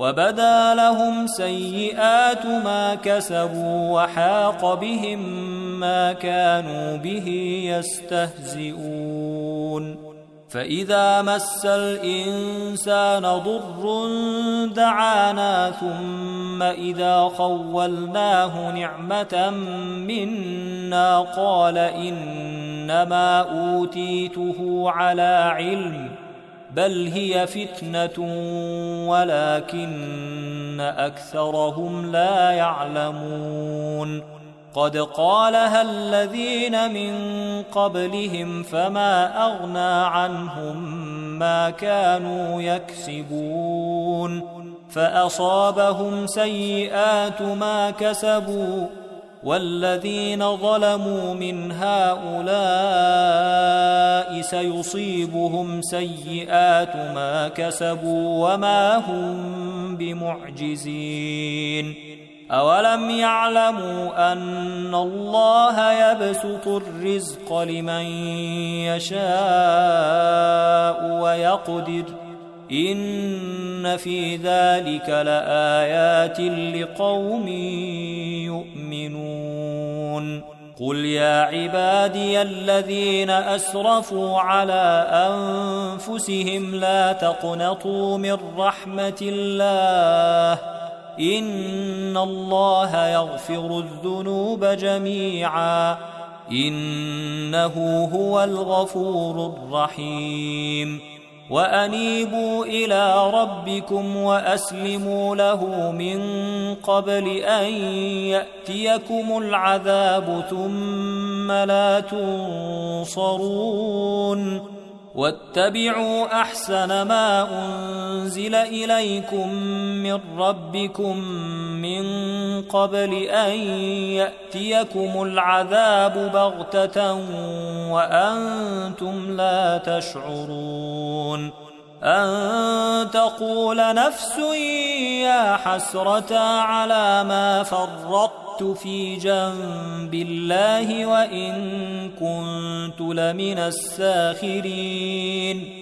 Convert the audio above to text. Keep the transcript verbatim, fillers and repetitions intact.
وبدا لهم سيئات ما كسبوا وحاق بهم ما كانوا به يستهزئون فإذا مس الإنسان ضر دعانا ثم إذا خولناه نعمة منا قال إنما أوتيته على علم بل هي فتنة ولكن أكثرهم لا يعلمون قد قالها الذين من قبلهم فما أغنى عنهم ما كانوا يكسبون فأصابهم سيئات ما كسبوا والذين ظلموا من هؤلاء سيصيبهم سيئات ما كسبوا وما هم بمعجزين أولم يعلموا أن الله يبسط الرزق لمن يشاء ويقدر إن في ذلك لآيات لقوم يؤمنون قل يا عبادي الذين أسرفوا على أنفسهم لا تقنطوا من رحمة الله إن الله يغفر الذنوب جميعا إنه هو الغفور الرحيم وأنيبوا إلى ربكم وأسلموا له من قبل أن يأتيكم العذاب ثم لا تنصرون واتبعوا أحسن ما أنزل إليكم من ربكم من قبل أن يأتيكم العذاب بغتة وأنتم لا تشعرون أن تقول نفس يا حسرة على ما فرطت في جنب الله وإن كنت لمن الساخرين